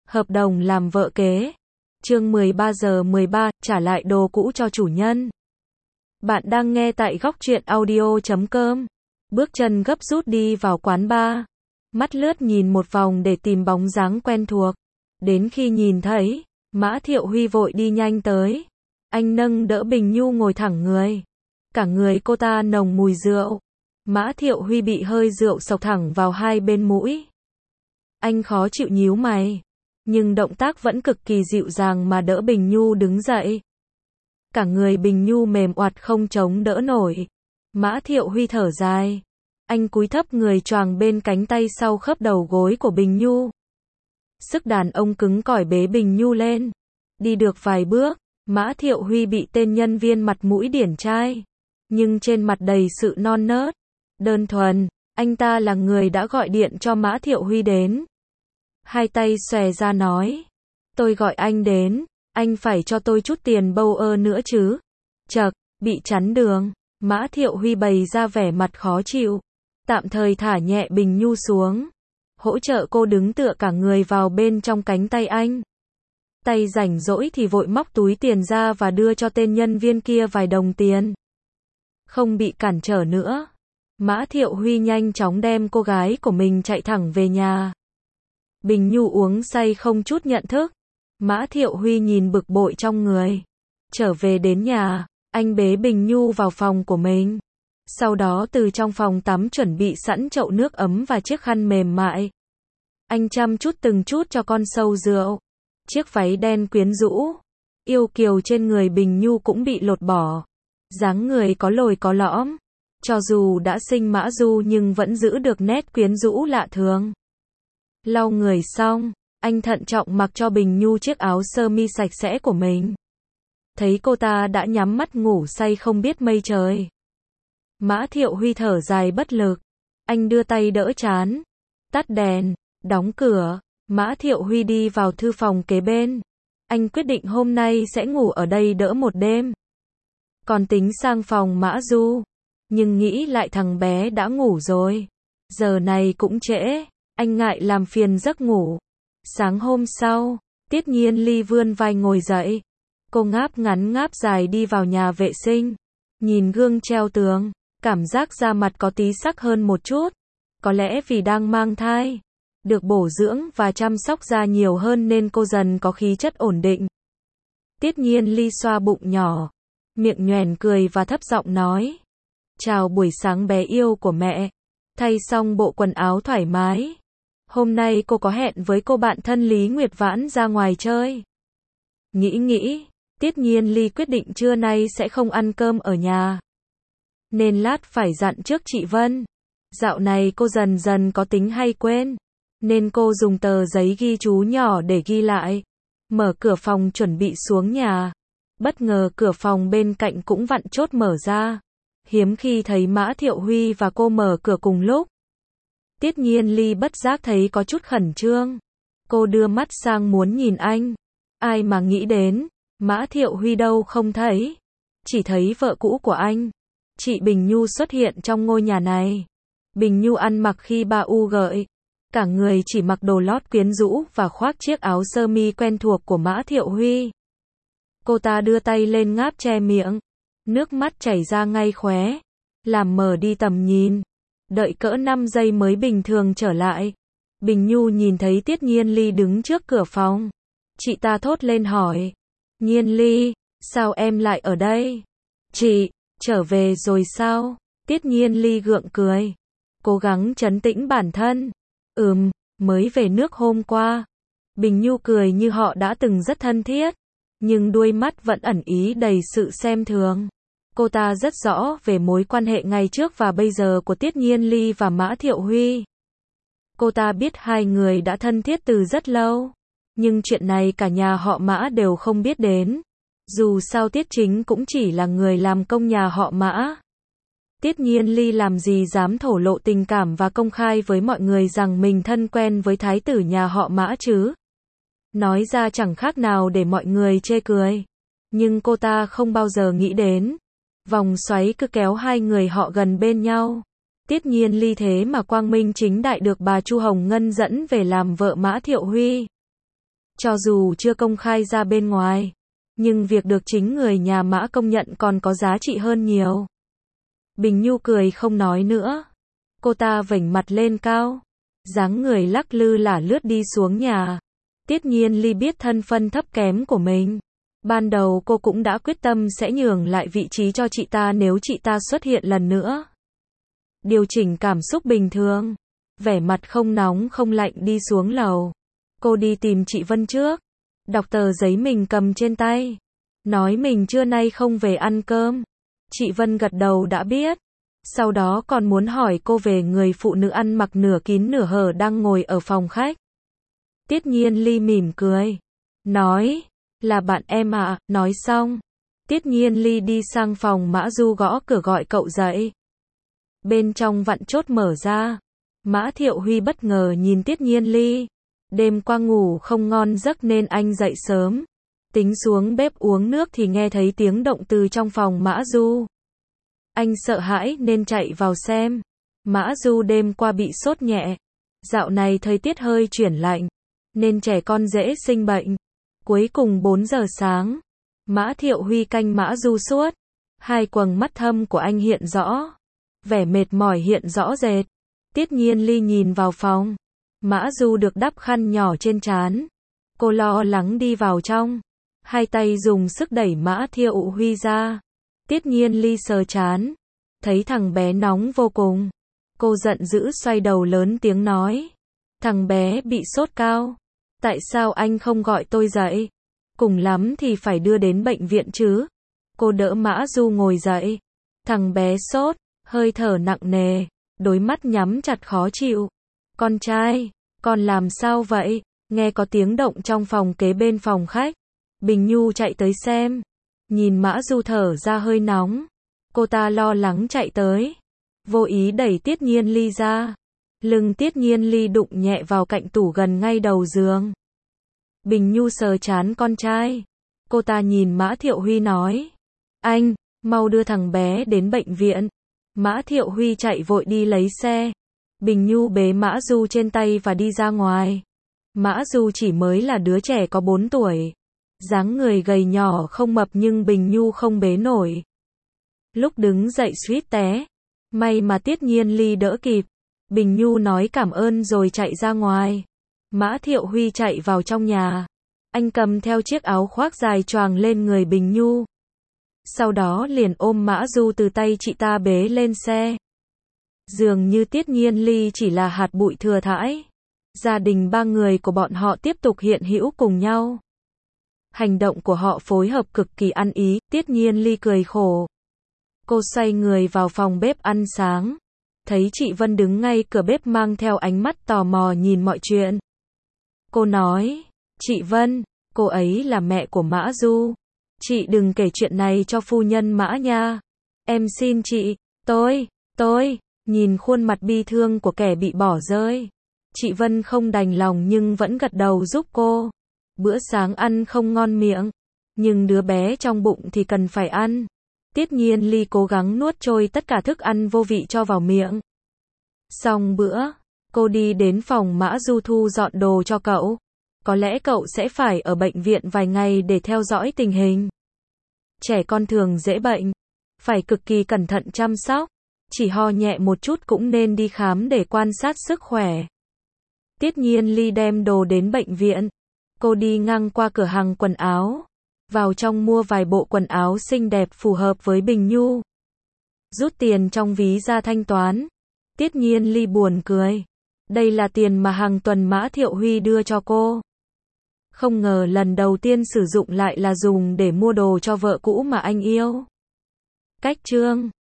Hợp đồng làm vợ kế. Chương 13 giờ 13, trả lại đồ cũ cho chủ nhân. Bạn đang nghe tại góc truyện audio.com. Bước chân gấp rút đi vào quán bar. Mắt lướt nhìn một vòng để tìm bóng dáng quen thuộc. Đến khi nhìn thấy, Mã Thiệu Huy vội đi nhanh tới. Anh nâng đỡ Bình Nhu ngồi thẳng người. Cả người cô ta nồng mùi rượu. Mã Thiệu Huy bị hơi rượu xộc thẳng vào hai bên mũi. Anh khó chịu nhíu mày. Nhưng động tác vẫn cực kỳ dịu dàng mà đỡ Bình Nhu đứng dậy. Cả người Bình Nhu mềm oặt không chống đỡ nổi. Mã Thiệu Huy thở dài. Anh cúi thấp người choàng bên cánh tay sau khớp đầu gối của Bình Nhu. Sức đàn ông cứng cỏi bế Bình Nhu lên. Đi được vài bước, Mã Thiệu Huy bị tên nhân viên mặt mũi điển trai. Nhưng trên mặt đầy sự non nớt, đơn thuần. Anh ta là người đã gọi điện cho Mã Thiệu Huy đến. Hai tay xòe ra nói. Tôi gọi anh đến, anh phải cho tôi chút tiền bâu ơ nữa chứ. Chậc, bị chắn đường. Mã Thiệu Huy bày ra vẻ mặt khó chịu. Tạm thời thả nhẹ Bình Nhu xuống. Hỗ trợ cô đứng tựa cả người vào bên trong cánh tay anh. Tay rảnh rỗi thì vội móc túi tiền ra và đưa cho tên nhân viên kia vài đồng tiền. Không bị cản trở nữa. Mã Thiệu Huy nhanh chóng đem cô gái của mình chạy thẳng về nhà. Bình Nhu uống say không chút nhận thức. Mã Thiệu Huy nhìn bực bội trong người. Trở về đến nhà, anh bế Bình Nhu vào phòng của mình. Sau đó từ trong phòng tắm chuẩn bị sẵn chậu nước ấm và chiếc khăn mềm mại. Anh chăm chút từng chút cho con sâu rượu. Chiếc váy đen quyến rũ, yêu kiều trên người Bình Nhu cũng bị lột bỏ. Dáng người có lồi có lõm. Cho dù đã sinh mã du nhưng vẫn giữ được nét quyến rũ lạ thường. Lau người xong, anh thận trọng mặc cho Bình Nhu chiếc áo sơ mi sạch sẽ của mình. Thấy cô ta đã nhắm mắt ngủ say không biết mây trời. Mã Thiệu Huy thở dài bất lực. Anh đưa tay đỡ trán. Tắt đèn, đóng cửa. Mã Thiệu Huy đi vào thư phòng kế bên. Anh quyết định hôm nay sẽ ngủ ở đây đỡ một đêm. Còn tính sang phòng Mã Du. Nhưng nghĩ lại thằng bé đã ngủ rồi. Giờ này cũng trễ. Anh ngại làm phiền giấc ngủ. Sáng hôm sau, Tiết Nhiên Ly vươn vai ngồi dậy. Cô ngáp ngắn ngáp dài đi vào nhà vệ sinh. Nhìn gương treo tường, cảm giác da mặt có tí sắc hơn một chút. Có lẽ vì đang mang thai, được bổ dưỡng và chăm sóc da nhiều hơn nên cô dần có khí chất ổn định. Tiết Nhiên Ly xoa bụng nhỏ, miệng nhoẻn cười và thấp giọng nói. Chào buổi sáng bé yêu của mẹ. Thay xong bộ quần áo thoải mái. Hôm nay cô có hẹn với cô bạn thân Lý Nguyệt Vãn ra ngoài chơi. Nghĩ, Tiết Nhiên Ly quyết định trưa nay sẽ không ăn cơm ở nhà. Nên lát phải dặn trước chị Vân. Dạo này cô dần dần có tính hay quên. Nên cô dùng tờ giấy ghi chú nhỏ để ghi lại. Mở cửa phòng chuẩn bị xuống nhà. Bất ngờ cửa phòng bên cạnh cũng vặn chốt mở ra. Hiếm khi thấy Mã Thiệu Huy và cô mở cửa cùng lúc. Tiết Nhiên Ly bất giác thấy có chút khẩn trương. Cô đưa mắt sang muốn nhìn anh. Ai mà nghĩ đến, Mã Thiệu Huy đâu không thấy. Chỉ thấy vợ cũ của anh, chị Bình Nhu xuất hiện trong ngôi nhà này. Bình Nhu ăn mặc khi ba u gợi. Cả người chỉ mặc đồ lót quyến rũ và khoác chiếc áo sơ mi quen thuộc của Mã Thiệu Huy. Cô ta đưa tay lên ngáp che miệng. Nước mắt chảy ra ngay khóe. Làm mờ đi tầm nhìn. Đợi cỡ 5 giây mới bình thường trở lại. Bình Nhu nhìn thấy Tiết Nhiên Ly đứng trước cửa phòng. Chị ta thốt lên hỏi. Nhiên Ly, sao em lại ở đây? Chị, trở về rồi sao? Tiết Nhiên Ly gượng cười. Cố gắng trấn tĩnh bản thân. Mới về nước hôm qua. Bình Nhu cười như họ đã từng rất thân thiết. Nhưng đuôi mắt vẫn ẩn ý đầy sự xem thường. Cô ta rất rõ về mối quan hệ ngày trước và bây giờ của Tiết Nhiên Ly và Mã Thiệu Huy. Cô ta biết hai người đã thân thiết từ rất lâu. Nhưng chuyện này cả nhà họ Mã đều không biết đến. Dù sao Tiết Chính cũng chỉ là người làm công nhà họ Mã. Tiết Nhiên Ly làm gì dám thổ lộ tình cảm và công khai với mọi người rằng mình thân quen với thái tử nhà họ Mã chứ. Nói ra chẳng khác nào để mọi người chê cười. Nhưng cô ta không bao giờ nghĩ đến. Vòng xoáy cứ kéo hai người họ gần bên nhau. Tiết Nhiên Ly thế mà quang minh chính đại được bà Chu Hồng Ngân dẫn về làm vợ Mã Thiệu Huy. Cho dù chưa công khai ra bên ngoài, nhưng việc được chính người nhà Mã công nhận còn có giá trị hơn nhiều. Bình Nhu cười không nói nữa. Cô ta vểnh mặt lên cao, dáng người lắc lư lả lướt đi xuống nhà. Tiết Nhiên Ly biết thân phân thấp kém của mình. Ban đầu cô cũng đã quyết tâm sẽ nhường lại vị trí cho chị ta nếu chị ta xuất hiện lần nữa. Điều chỉnh cảm xúc bình thường, vẻ mặt không nóng không lạnh đi xuống lầu. Cô đi tìm chị Vân trước, đọc tờ giấy mình cầm trên tay, nói mình trưa nay không về ăn cơm. Chị Vân gật đầu đã biết. Sau đó còn muốn hỏi cô về người phụ nữ ăn mặc nửa kín nửa hở đang ngồi ở phòng khách. Tiết Nhiên Ly mỉm cười, nói, là bạn em ạ. Nói xong, Tiết Nhiên Ly đi sang phòng Mã Du gõ cửa gọi cậu dậy. Bên trong vặn chốt mở ra, Mã Thiệu Huy bất ngờ nhìn Tiết Nhiên Ly. Đêm qua ngủ không ngon giấc nên anh dậy sớm. Tính xuống bếp uống nước thì nghe thấy tiếng động từ trong phòng Mã Du. Anh sợ hãi nên chạy vào xem. Mã Du đêm qua bị sốt nhẹ. Dạo này thời tiết hơi chuyển lạnh, nên trẻ con dễ sinh bệnh. Cuối cùng 4 giờ sáng, Mã Thiệu Huy canh Mã Du suốt. Hai quầng mắt thâm của anh hiện rõ. Vẻ mệt mỏi hiện rõ rệt. Tiết Nhiên Ly nhìn vào phòng. Mã Du được đắp khăn nhỏ trên trán. Cô lo lắng đi vào trong. Hai tay dùng sức đẩy Mã Thiệu Huy ra. Tiết Nhiên Ly sờ trán. Thấy thằng bé nóng vô cùng. Cô giận dữ xoay đầu lớn tiếng nói. Thằng bé bị sốt cao. Tại sao anh không gọi tôi dậy? Cùng lắm thì phải đưa đến bệnh viện chứ. Cô đỡ Mã Du ngồi dậy. Thằng bé sốt, hơi thở nặng nề, đôi mắt nhắm chặt khó chịu. Con trai, con làm sao vậy? Nghe có tiếng động trong phòng kế bên phòng khách. Bình Nhu chạy tới xem. Nhìn Mã Du thở ra hơi nóng. Cô ta lo lắng chạy tới. Vô ý đẩy Tiết Nhiên Ly ra. Lưng Tiết Nhiên Ly đụng nhẹ vào cạnh tủ gần ngay đầu giường. Bình Nhu sờ trán con trai. Cô ta nhìn Mã Thiệu Huy nói. Anh, mau đưa thằng bé đến bệnh viện. Mã Thiệu Huy chạy vội đi lấy xe. Bình Nhu bế Mã Du trên tay và đi ra ngoài. Mã Du chỉ mới là đứa trẻ có 4 tuổi. Dáng người gầy nhỏ không mập nhưng Bình Nhu không bế nổi. Lúc đứng dậy suýt té. May mà Tiết Nhiên Ly đỡ kịp. Bình Nhu nói cảm ơn rồi chạy ra ngoài. Mã Thiệu Huy chạy vào trong nhà. Anh cầm theo chiếc áo khoác dài choàng lên người Bình Nhu. Sau đó liền ôm Mã Du từ tay chị ta bế lên xe. Dường như Tiết Nhiên Ly chỉ là hạt bụi thừa thãi. Gia đình 3 người của bọn họ tiếp tục hiện hữu cùng nhau. Hành động của họ phối hợp cực kỳ ăn ý. Tiết Nhiên Ly cười khổ. Cô xoay người vào phòng bếp ăn sáng. Thấy chị Vân đứng ngay cửa bếp mang theo ánh mắt tò mò nhìn mọi chuyện. Cô nói, chị Vân, cô ấy là mẹ của Mã Du. Chị đừng kể chuyện này cho phu nhân Mã nha. Em xin chị, tôi, nhìn khuôn mặt bi thương của kẻ bị bỏ rơi. Chị Vân không đành lòng nhưng vẫn gật đầu giúp cô. Bữa sáng ăn không ngon miệng, nhưng đứa bé trong bụng thì cần phải ăn. Tiết Nhiên Ly cố gắng nuốt trôi tất cả thức ăn vô vị cho vào miệng. Xong bữa, cô đi đến phòng Mã Du thu dọn đồ cho cậu. Có lẽ cậu sẽ phải ở bệnh viện vài ngày để theo dõi tình hình. Trẻ con thường dễ bệnh, phải cực kỳ cẩn thận chăm sóc. Chỉ ho nhẹ một chút cũng nên đi khám để quan sát sức khỏe. Tiết Nhiên Ly đem đồ đến bệnh viện. Cô đi ngang qua cửa hàng quần áo. Vào trong mua vài bộ quần áo xinh đẹp phù hợp với Bình Nhu. Rút tiền trong ví ra thanh toán. Tiết Nhiên Ly buồn cười. Đây là tiền mà hàng tuần Mã Thiệu Huy đưa cho cô. Không ngờ lần đầu tiên sử dụng lại là dùng để mua đồ cho vợ cũ mà anh yêu. Cách chương